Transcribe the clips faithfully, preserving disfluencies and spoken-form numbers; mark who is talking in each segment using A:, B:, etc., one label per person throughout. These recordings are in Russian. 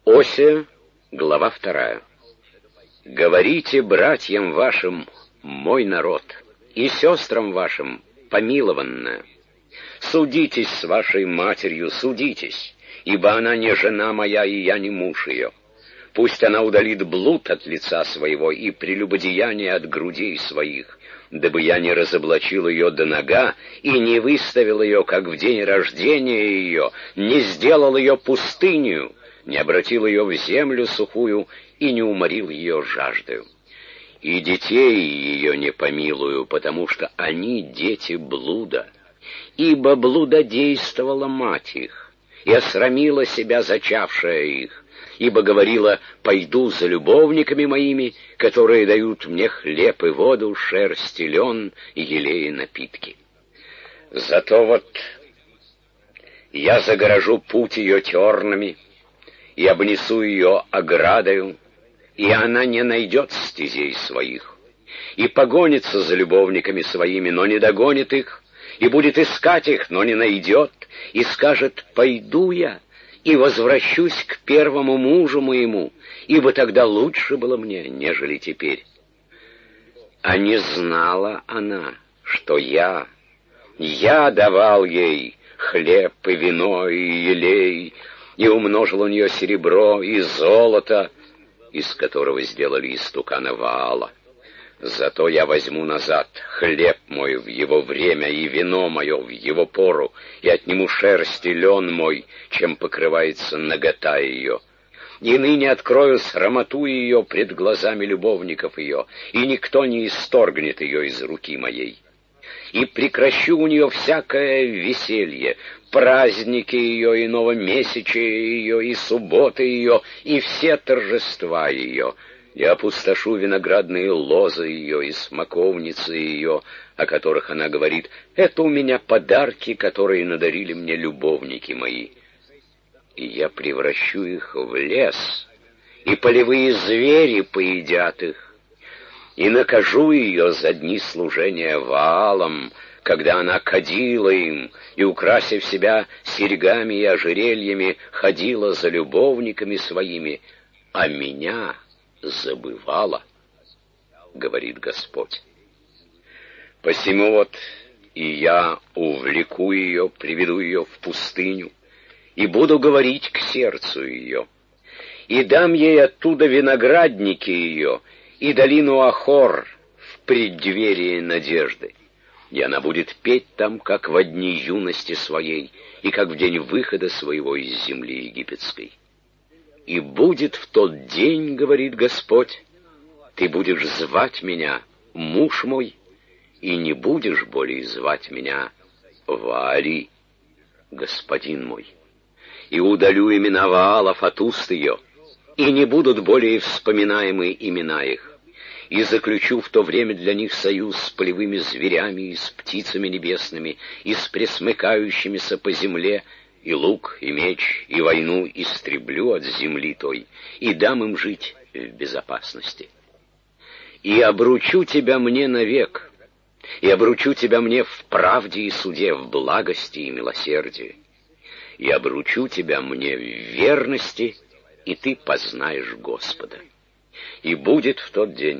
A: Осия, глава вторая. «Говорите братьям вашим, мой народ, и сестрам вашим, помилованная. Судитесь с вашей матерью, судитесь, ибо она не жена моя, и я не муж ее. Пусть она удалит блуд от лица своего и прелюбодеяние от грудей своих, дабы я не разоблачил ее до нога и не выставил ее, как в день рождения ее, не сделал ее пустынью, не обратил ее в землю сухую и не уморил ее жаждою. И детей ее не помилую, потому что они дети блуда, ибо блудодействовала мать их, и осрамила себя зачавшая их, ибо говорила: пойду за любовниками моими, которые дают мне хлеб и воду, шерсть и лен, и елей и напитки. Зато вот я загорожу путь ее тернами, и обнесу ее оградою, и она не найдет стезей своих, и погонится за любовниками своими, но не догонит их, и будет искать их, но не найдет, и скажет: пойду я, и возвращусь к первому мужу моему, ибо тогда лучше было мне, нежели теперь. А не знала она, что я, я давал ей хлеб и вино и елей, и умножил у нее серебро и золото, из которого сделали истукана Ваала. Зато я возьму назад хлеб мой в его время и вино мое в его пору, и отниму шерсть и лен мой, чем покрывается нагота ее. И ныне открою срамоту ее пред глазами любовников ее, и никто не исторгнет ее из руки моей. И прекращу у нее всякое веселье, праздники ее, и новомесячие ее, и субботы ее, и все торжества ее. Я опустошу виноградные лозы ее и смоковницы ее, о которых она говорит: это у меня подарки, которые надарили мне любовники мои. И я превращу их в лес, и полевые звери поедят их. И накажу ее за дни служения Ваалам, когда она кадила им, и, украсив себя серьгами и ожерельями, ходила за любовниками своими, а меня забывала, говорит Господь. Посему вот и я увлеку ее, приведу ее в пустыню, и буду говорить к сердцу ее, и дам ей оттуда виноградники ее, и долину Ахор в преддверии надежды. И она будет петь там, как во дни юности своей, и как в день выхода своего из земли египетской. И будет в тот день, говорит Господь, ты будешь звать меня муж мой, и не будешь более звать меня Ваали, господин мой. И удалю имена Ваалов от уст ее, и не будут более вспоминаемы имена их, и заключу в то время для них союз с полевыми зверями и с птицами небесными, и с пресмыкающимися по земле, и лук, и меч, и войну истреблю от земли той, и дам им жить в безопасности. И обручу тебя мне навек, и обручу тебя мне в правде и суде, в благости и милосердии, и обручу тебя мне в верности, и ты познаешь Господа. И будет в тот день: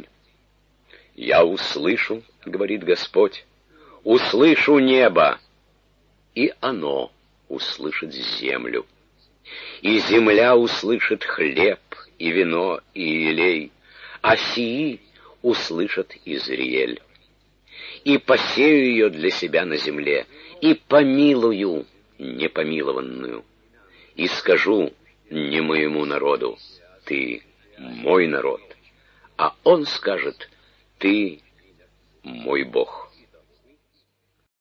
A: я услышу, говорит Господь, услышу небо, и оно услышит землю, и земля услышит хлеб, и вино, и елей, а сии услышат Изриэль. И посею ее для себя на земле, и помилую непомилованную, и скажу не моему народу: ты мой народ, а он скажет: ты мой Бог.